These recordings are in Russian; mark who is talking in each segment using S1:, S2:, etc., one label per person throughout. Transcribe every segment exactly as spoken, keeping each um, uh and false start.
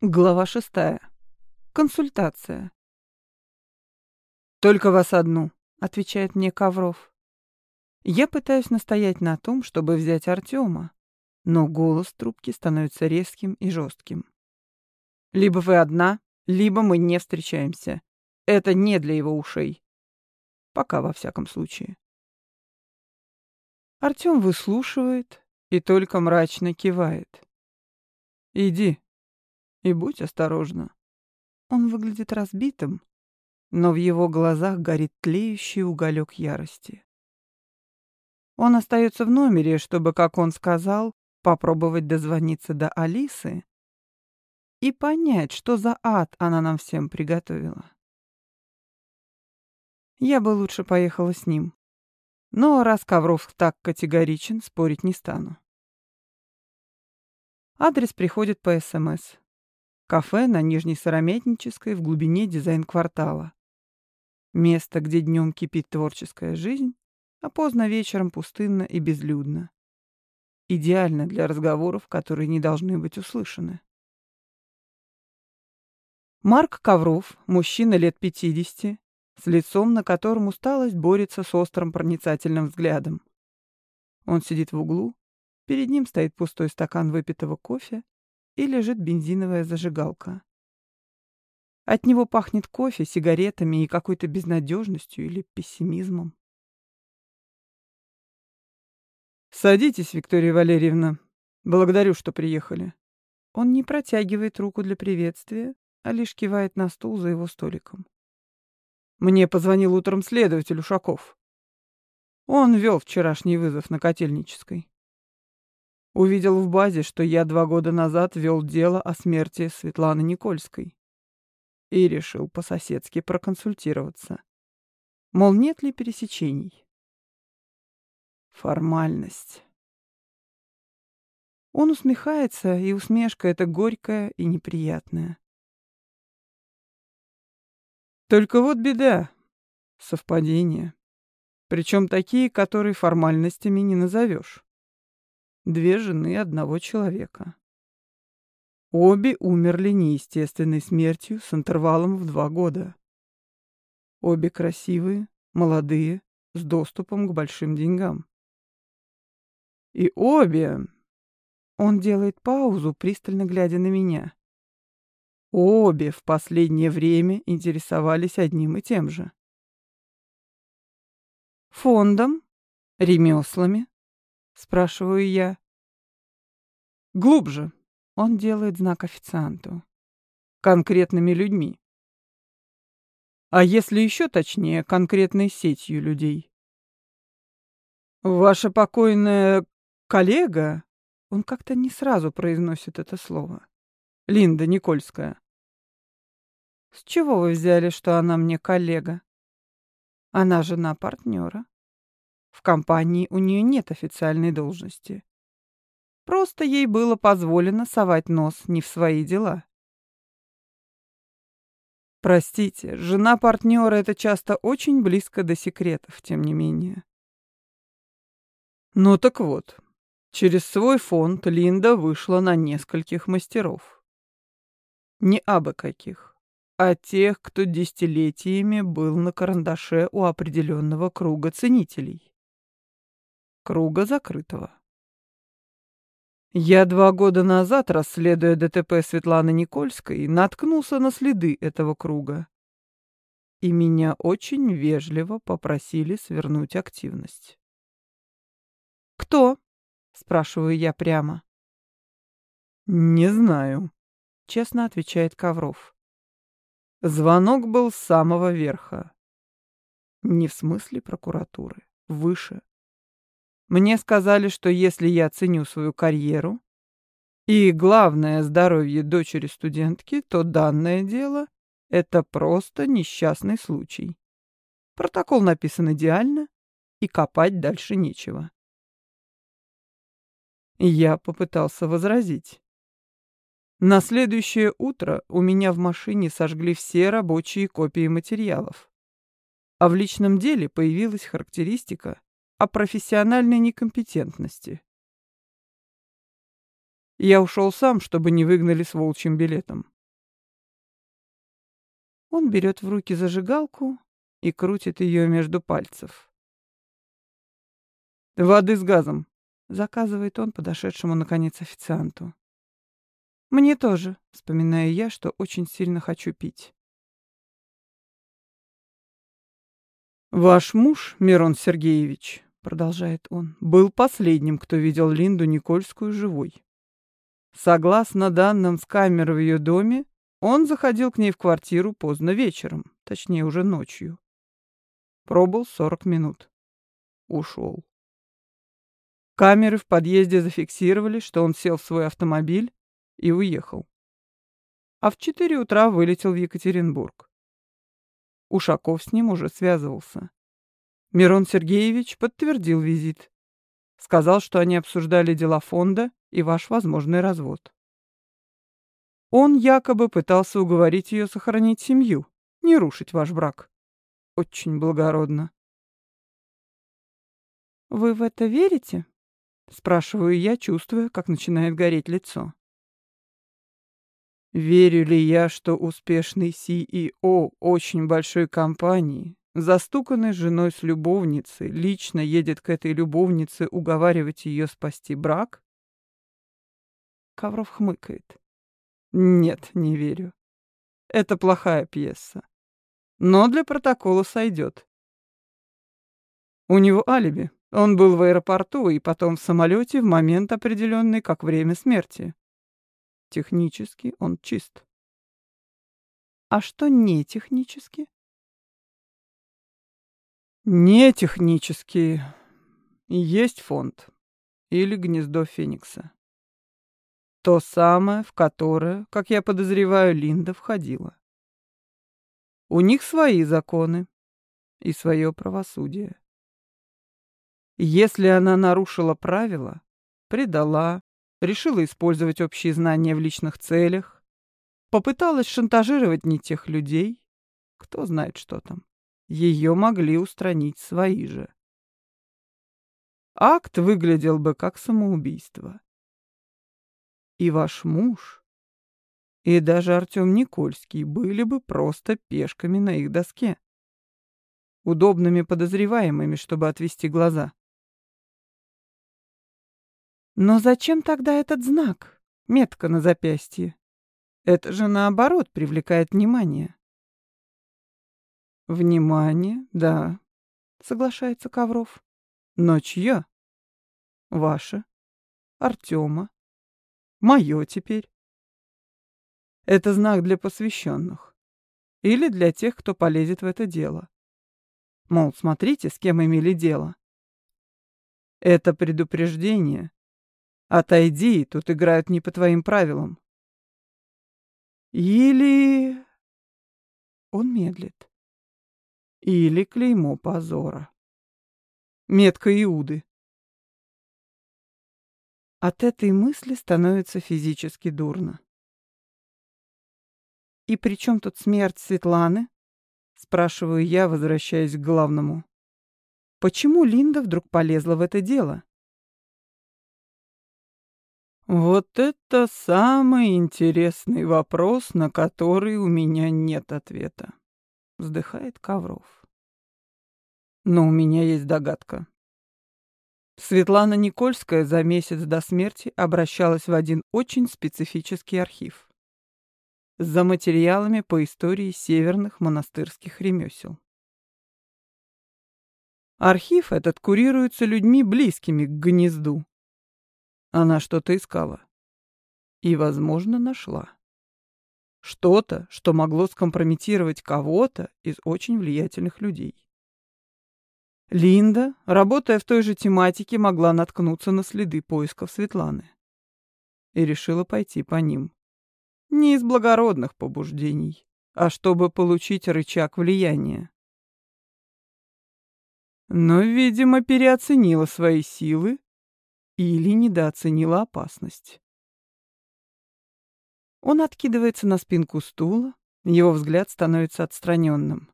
S1: Глава шестая. Консультация. «Только вас одну», — отвечает мне Ковров. Я пытаюсь настоять на том, чтобы взять Артема, но голос в трубке становится резким и жестким. «Либо вы одна, либо мы не встречаемся. Это не для его ушей. Пока, во всяком случае». Артем выслушивает и только мрачно кивает. «Иди. И будь осторожна». Он выглядит разбитым, но в его глазах горит тлеющий уголек ярости. Он остается в номере, чтобы, как он сказал, попробовать дозвониться до Алисы и понять, что за ад она нам всем приготовила. Я бы лучше поехала с ним, но раз Ковров так категоричен, спорить не стану. Адрес приходит по СМС. Кафе на Нижней Сыромятнической в глубине дизайн-квартала. Место, где днем кипит творческая жизнь, а поздно вечером пустынно и безлюдно. Идеально для разговоров, которые не должны быть услышаны. Марк Ковров, мужчина лет пятидесяти, с лицом, на котором усталость борется с острым проницательным взглядом. Он сидит в углу, перед ним стоит пустой стакан выпитого кофе и лежит бензиновая зажигалка. От него пахнет кофе, сигаретами и какой-то безнадежностью или пессимизмом. «Садитесь, Виктория Валерьевна. Благодарю, что приехали». Он не протягивает руку для приветствия, а лишь кивает на стул за его столиком. «Мне позвонил утром следователь Ушаков. Он вел вчерашний вызов на Котельнической. Увидел в базе, что я два года назад вел дело о смерти Светланы Никольской. И решил по-соседски проконсультироваться. Мол, нет ли пересечений? Формальность». Он усмехается, и усмешка эта горькая и неприятная. Только вот беда. Совпадения. Причем такие, которые формальностями не назовешь. Две жены одного человека. Обе умерли неестественной смертью с интервалом в два года. Обе красивые, молодые, с доступом к большим деньгам. И обе... Он делает паузу, пристально глядя на меня. Обе в последнее время интересовались одним и тем же. «Фондом? Ремеслами?» — спрашиваю я. «Глубже». Он делает знак официанту. «Конкретными людьми. А если еще точнее, конкретной сетью людей. Ваша покойная коллега...» Он как-то не сразу произносит это слово. «Линда Никольская». «С чего вы взяли, что она мне коллега? Она жена партнера. В компании у нее нет официальной должности. Просто ей было позволено совать нос не в свои дела». Простите, жена партнера — это часто очень близко до секретов, тем не менее. Ну так вот, через свой фонд Линда вышла на нескольких мастеров. Не абы каких, а тех, кто десятилетиями был на карандаше у определенного круга ценителей. Круга закрытого. Я два года назад, расследуя ДТП Светланы Никольской, наткнулся на следы этого круга. И меня очень вежливо попросили свернуть активность. «Кто?» — спрашиваю я прямо. «Не знаю», — честно отвечает Ковров. Звонок был с самого верха. Не в смысле прокуратуры, выше. Мне сказали, что если я ценю свою карьеру и, главное, здоровье дочери студентки, то данное дело — это просто несчастный случай. Протокол написан идеально, и копать дальше нечего. Я попытался возразить. На следующее утро у меня в машине сожгли все рабочие копии материалов, а в личном деле появилась характеристика о профессиональной некомпетентности. Я ушел сам, чтобы не выгнали с волчьим билетом. Он берет в руки зажигалку и крутит ее между пальцев. «Воды с газом», — заказывает он подошедшему, наконец, официанту. «Мне тоже», — вспоминаю я, что очень сильно хочу пить. «Ваш муж, Мирон Сергеевич», — продолжает он, — «был последним, кто видел Линду Никольскую живой. Согласно данным с камер в ее доме, он заходил к ней в квартиру поздно вечером, точнее уже ночью. Пробыл сорок минут. Ушел. Камеры в подъезде зафиксировали, что он сел в свой автомобиль и уехал. А в четыре утра вылетел в Екатеринбург. Ушаков с ним уже связывался. Мирон Сергеевич подтвердил визит. Сказал, что они обсуждали дела фонда и ваш возможный развод. Он якобы пытался уговорить ее сохранить семью, не рушить ваш брак. Очень благородно. «Вы в это верите?» — спрашиваю я, чувствуя, как начинает гореть лицо. Верю ли я, что успешный си и о очень большой компании, застуканный с женой с любовницей, лично едет к этой любовнице уговаривать ее спасти брак? Ковров хмыкает. Нет, не верю. Это плохая пьеса. Но для протокола сойдет. У него алиби. Он был в аэропорту и потом в самолете в момент, определенный как время смерти. Технически он чист. А что не технически? Не технически. Есть фонд. Или гнездо Феникса. То самое, в которое, как я подозреваю, Линда входила. У них свои законы и свое правосудие. Если она нарушила правила, предала, решила использовать общие знания в личных целях, попыталась шантажировать не тех людей, кто знает, что там, ее могли устранить свои же. Акт выглядел бы как самоубийство. И ваш муж, и даже Артем Никольский были бы просто пешками на их доске, удобными подозреваемыми, чтобы отвести глаза. Но зачем тогда этот знак, метка на запястье? Это же, наоборот, привлекает внимание. Внимание, да, соглашается Ковров. Но чье? Ваше, Артема, мое теперь. Это знак для посвященных. Или для тех, кто полезет в это дело. Мол, смотрите, с кем имели дело. Это предупреждение. Отойди, тут играют не по твоим правилам. Или... Он медлит. Или клеймо позора. Метка Иуды. От этой мысли становится физически дурно. «И при чем тут смерть Светланы?» — спрашиваю я, возвращаясь к главному. «Почему Линда вдруг полезла в это дело?» «Вот это самый интересный вопрос, на который у меня нет ответа», — вздыхает Ковров. «Но у меня есть догадка. Светлана Никольская за месяц до смерти обращалась в один очень специфический архив за материалами по истории северных монастырских ремесел. Архив этот курируется людьми, близкими к гнезду. Она что-то искала. И, возможно, нашла. Что-то, что могло скомпрометировать кого-то из очень влиятельных людей. Линда, работая в той же тематике, могла наткнуться на следы поисков Светланы. И решила пойти по ним. Не из благородных побуждений, а чтобы получить рычаг влияния. Но, видимо, переоценила свои силы или недооценила опасность. Он откидывается на спинку стула, его взгляд становится отстраненным.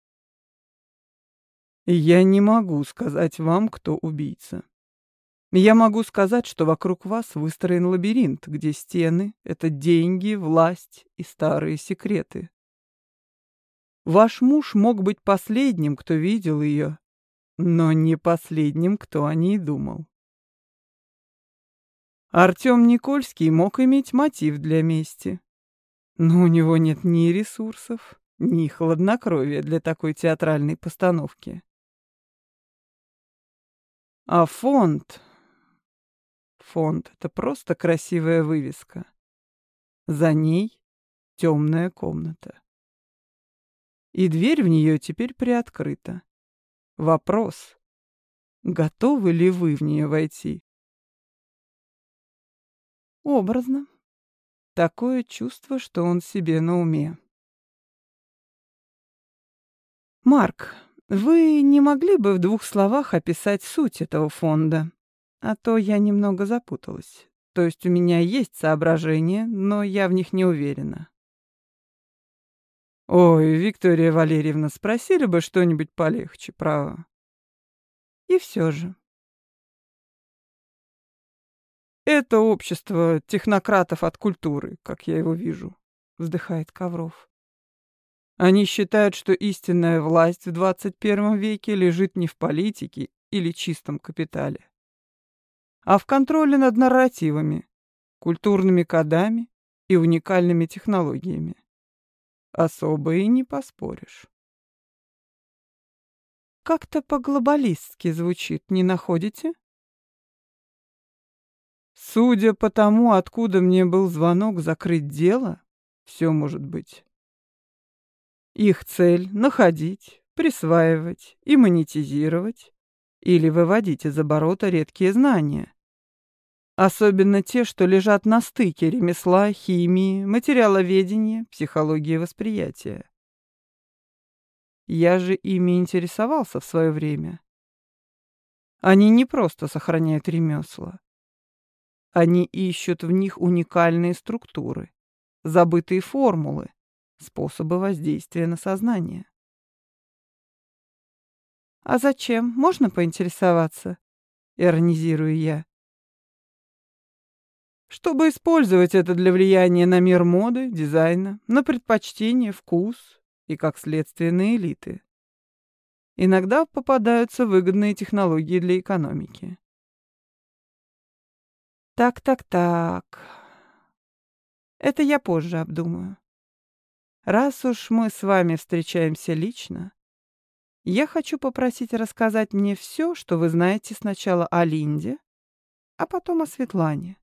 S1: «Я не могу сказать вам, кто убийца. Я могу сказать, что вокруг вас выстроен лабиринт, где стены — это деньги, власть и старые секреты. Ваш муж мог быть последним, кто видел ее, но не последним, кто о ней думал. Артем Никольский мог иметь мотив для мести, но у него нет ни ресурсов, ни хладнокровия для такой театральной постановки. А фонд... Фонд — это просто красивая вывеска. За ней темная комната. И дверь в нее теперь приоткрыта. Вопрос: готовы ли вы в нее войти? Образно. Такое чувство, что он себе на уме. Марк, вы не могли бы в двух словах описать суть этого фонда? А то я немного запуталась. То есть у меня есть соображения, но я в них не уверена. Ой, Виктория Валерьевна, спросили бы что-нибудь полегче, право. И все же. Это общество технократов от культуры, как я его вижу, вздыхает Ковров. Они считают, что истинная власть в двадцать первом веке лежит не в политике или чистом капитале, а в контроле над нарративами, культурными кодами и уникальными технологиями. Особо и не поспоришь. Как-то по-глобалистски звучит, не находите? Судя по тому, откуда мне был звонок закрыть дело, все может быть. Их цель — находить, присваивать и монетизировать или выводить из оборота редкие знания. Особенно те, что лежат на стыке ремесла, химии, материаловедения, психологии восприятия. Я же ими интересовался в свое время. Они не просто сохраняют ремесла. Они ищут в них уникальные структуры, забытые формулы, способы воздействия на сознание. «А зачем? Можно поинтересоваться?» — иронизирую я. Чтобы использовать это для влияния на мир моды, дизайна, на предпочтения, вкус и, как следствие, на элиты. Иногда попадаются выгодные технологии для экономики. Так-так-так. Это я позже обдумаю. Раз уж мы с вами встречаемся лично, я хочу попросить рассказать мне все, что вы знаете сначала о Линде, а потом о Светлане.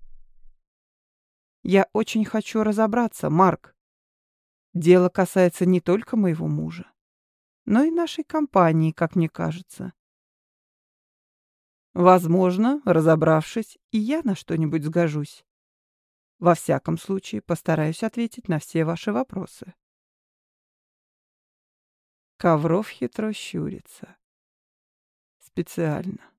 S1: Я очень хочу разобраться, Марк. Дело касается не только моего мужа, но и нашей компании, как мне кажется. Возможно, разобравшись, и я на что-нибудь сгожусь. Во всяком случае, постараюсь ответить на все ваши вопросы. Ковров хитро щурится. Специально.